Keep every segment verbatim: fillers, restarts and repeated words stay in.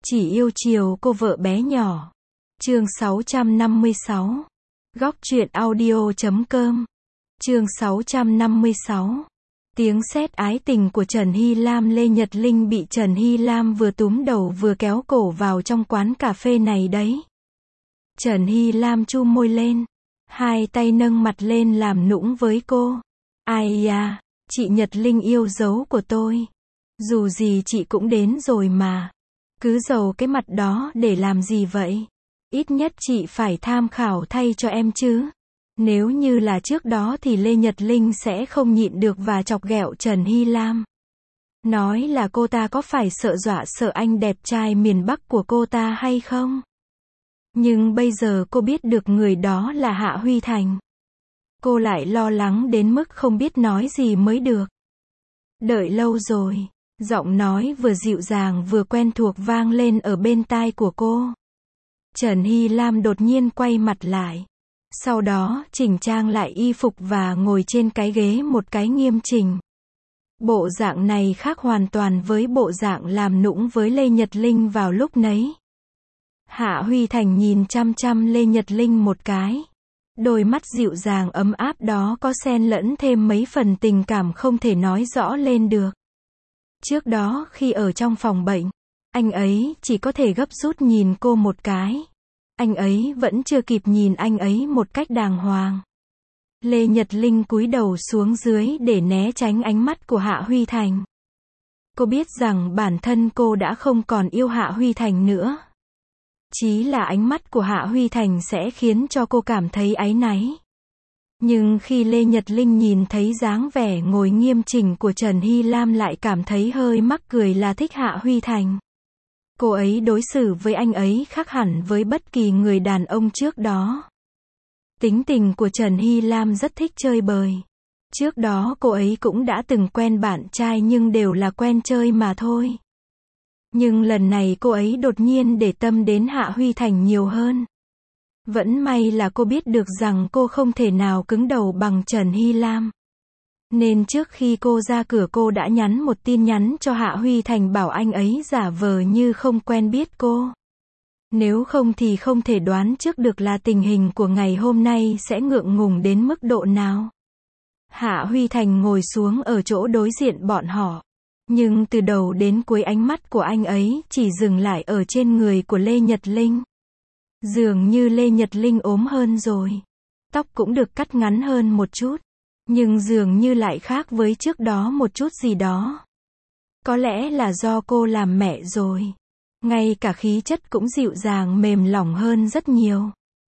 Chỉ yêu chiều cô vợ bé nhỏ. Chương sáu trăm năm mươi sáu. Góc truyện audio chấm com. Chương sáu trăm năm mươi sáu. Tiếng sét ái tình của Trần Hy Lam. Lê Nhật Linh bị Trần Hy Lam vừa túm đầu vừa kéo cổ vào trong quán cà phê này đấy. Trần Hy Lam chu môi lên, hai tay nâng mặt lên làm nũng với cô. Ai da, chị Nhật Linh yêu dấu của tôi. Dù gì chị cũng đến rồi mà. Cứ giấu cái mặt đó để làm gì vậy? Ít nhất chị phải tham khảo thay cho em chứ. Nếu như là trước đó thì Lê Nhật Linh sẽ không nhịn được và chọc ghẹo Trần Hy Lam. Nói là cô ta có phải sợ dọa sợ anh đẹp trai miền Bắc của cô ta hay không? Nhưng bây giờ cô biết được người đó là Hạ Huy Thành. Cô lại lo lắng đến mức không biết nói gì mới được. Đợi lâu rồi, giọng nói vừa dịu dàng vừa quen thuộc vang lên ở bên tai của cô. Trần Hy Lam đột nhiên quay mặt lại. Sau đó, chỉnh trang lại y phục và ngồi trên cái ghế một cái nghiêm chỉnh. Bộ dạng này khác hoàn toàn với bộ dạng làm nũng với Lê Nhật Linh vào lúc nấy. Hạ Huy Thành nhìn chăm chăm Lê Nhật Linh một cái. Đôi mắt dịu dàng ấm áp đó có xen lẫn thêm mấy phần tình cảm không thể nói rõ lên được. Trước đó khi ở trong phòng bệnh, anh ấy chỉ có thể gấp rút nhìn cô một cái. Anh ấy vẫn chưa kịp nhìn anh ấy một cách đàng hoàng. Lê Nhật Linh cúi đầu xuống dưới để né tránh ánh mắt của Hạ Huy Thành. Cô biết rằng bản thân cô đã không còn yêu Hạ Huy Thành nữa. Chỉ là ánh mắt của Hạ Huy Thành sẽ khiến cho cô cảm thấy áy náy. Nhưng khi Lê Nhật Linh nhìn thấy dáng vẻ ngồi nghiêm chỉnh của Trần Hy Lam lại cảm thấy hơi mắc cười là thích Hạ Huy Thành. Cô ấy đối xử với anh ấy khác hẳn với bất kỳ người đàn ông trước đó. Tính tình của Trần Hy Lam rất thích chơi bời. Trước đó cô ấy cũng đã từng quen bạn trai nhưng đều là quen chơi mà thôi. Nhưng lần này cô ấy đột nhiên để tâm đến Hạ Huy Thành nhiều hơn. Vẫn may là cô biết được rằng cô không thể nào cứng đầu bằng Trần Hy Lam. Nên trước khi cô ra cửa cô đã nhắn một tin nhắn cho Hạ Huy Thành bảo anh ấy giả vờ như không quen biết cô. Nếu không thì không thể đoán trước được là tình hình của ngày hôm nay sẽ ngượng ngùng đến mức độ nào. Hạ Huy Thành ngồi xuống ở chỗ đối diện bọn họ. Nhưng từ đầu đến cuối ánh mắt của anh ấy chỉ dừng lại ở trên người của Lê Nhật Linh. Dường như Lê Nhật Linh ốm hơn rồi. Tóc cũng được cắt ngắn hơn một chút. Nhưng dường như lại khác với trước đó một chút gì đó. Có lẽ là do cô làm mẹ rồi. Ngay cả khí chất cũng dịu dàng mềm lỏng hơn rất nhiều.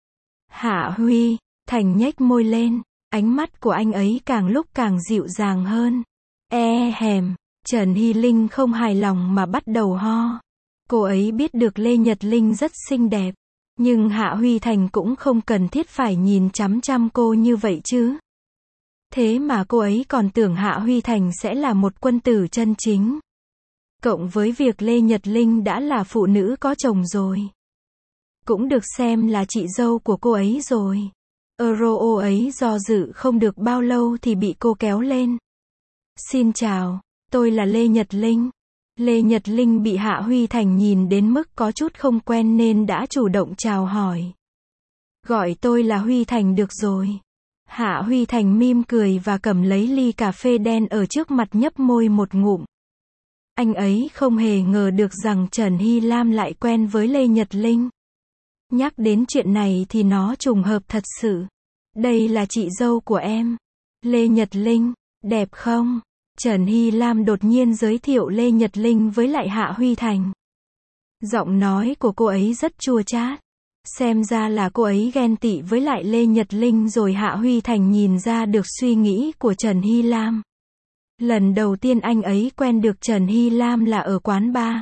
Hạ Huy Thành nhếch môi lên. Ánh mắt của anh ấy càng lúc càng dịu dàng hơn. E hèm. Trần Hy Linh không hài lòng mà bắt đầu ho. Cô ấy biết được Lê Nhật Linh rất xinh đẹp. Nhưng Hạ Huy Thành cũng không cần thiết phải nhìn chăm chăm cô như vậy chứ. Thế mà cô ấy còn tưởng Hạ Huy Thành sẽ là một quân tử chân chính. Cộng với việc Lê Nhật Linh đã là phụ nữ có chồng rồi. Cũng được xem là chị dâu của cô ấy rồi. Euro ấy do dự không được bao lâu thì bị cô kéo lên. Xin chào, tôi là Lê Nhật Linh. Lê Nhật Linh bị Hạ Huy Thành nhìn đến mức có chút không quen nên đã chủ động chào hỏi. Gọi tôi là Huy Thành được rồi. Hạ Huy Thành mỉm cười và cầm lấy ly cà phê đen ở trước mặt nhấp môi một ngụm. Anh ấy không hề ngờ được rằng Trần Hy Lam lại quen với Lê Nhật Linh. Nhắc đến chuyện này thì nó trùng hợp thật sự. Đây là chị dâu của em. Lê Nhật Linh, đẹp không? Trần Hy Lam đột nhiên giới thiệu Lê Nhật Linh với lại Hạ Huy Thành. Giọng nói của cô ấy rất chua chát. Xem ra là cô ấy ghen tị với lại Lê Nhật Linh rồi. Hạ Huy Thành nhìn ra được suy nghĩ của Trần Hy Lam. Lần đầu tiên anh ấy quen được Trần Hy Lam là ở quán bar.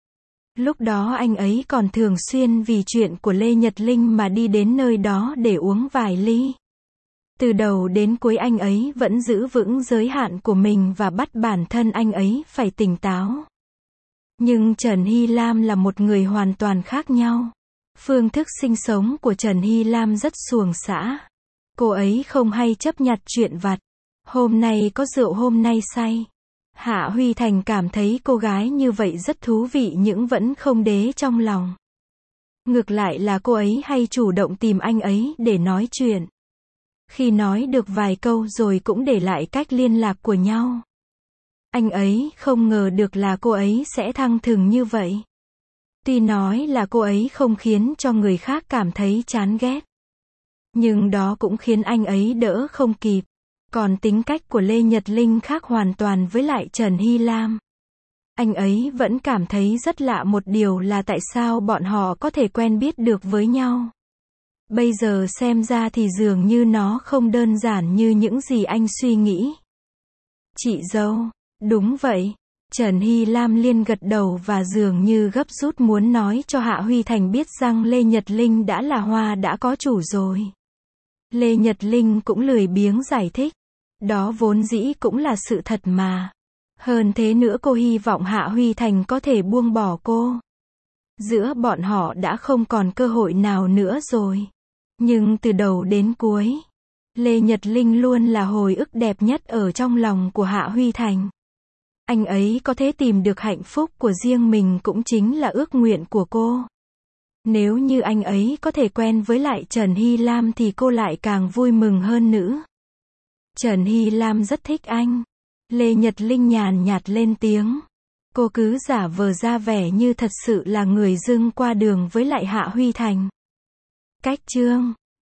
Lúc đó anh ấy còn thường xuyên vì chuyện của Lê Nhật Linh mà đi đến nơi đó để uống vài ly. Từ đầu đến cuối anh ấy vẫn giữ vững giới hạn của mình và bắt bản thân anh ấy phải tỉnh táo. Nhưng Trần Hy Lam là một người hoàn toàn khác nhau. Phương thức sinh sống của Trần Hy Lam rất xuồng xã. Cô ấy không hay chấp nhặt chuyện vặt. Hôm nay có rượu hôm nay say. Hạ Huy Thành cảm thấy cô gái như vậy rất thú vị nhưng vẫn không đế trong lòng. Ngược lại là cô ấy hay chủ động tìm anh ấy để nói chuyện. Khi nói được vài câu rồi cũng để lại cách liên lạc của nhau. Anh ấy không ngờ được là cô ấy sẽ thăng thừng như vậy. Tuy nói là cô ấy không khiến cho người khác cảm thấy chán ghét, nhưng đó cũng khiến anh ấy đỡ không kịp. Còn tính cách của Lê Nhật Linh khác hoàn toàn với lại Trần Hy Lam. Anh ấy vẫn cảm thấy rất lạ một điều là tại sao bọn họ có thể quen biết được với nhau. Bây giờ xem ra thì dường như nó không đơn giản như những gì anh suy nghĩ. Chị dâu, đúng vậy. Trần Hy Lam liên gật đầu và dường như gấp rút muốn nói cho Hạ Huy Thành biết rằng Lê Nhật Linh đã là hoa đã có chủ rồi. Lê Nhật Linh cũng lười biếng giải thích. Đó vốn dĩ cũng là sự thật mà. Hơn thế nữa cô hy vọng Hạ Huy Thành có thể buông bỏ cô. Giữa bọn họ đã không còn cơ hội nào nữa rồi. Nhưng từ đầu đến cuối, Lê Nhật Linh luôn là hồi ức đẹp nhất ở trong lòng của Hạ Huy Thành. Anh ấy có thể tìm được hạnh phúc của riêng mình cũng chính là ước nguyện của cô. Nếu như anh ấy có thể quen với lại Trần Hy Lam thì cô lại càng vui mừng hơn nữa. Trần Hy Lam rất thích anh. Lê Nhật Linh nhàn nhạt lên tiếng. Cô cứ giả vờ ra vẻ như thật sự là người dưng qua đường với lại Hạ Huy Thành. Cách chương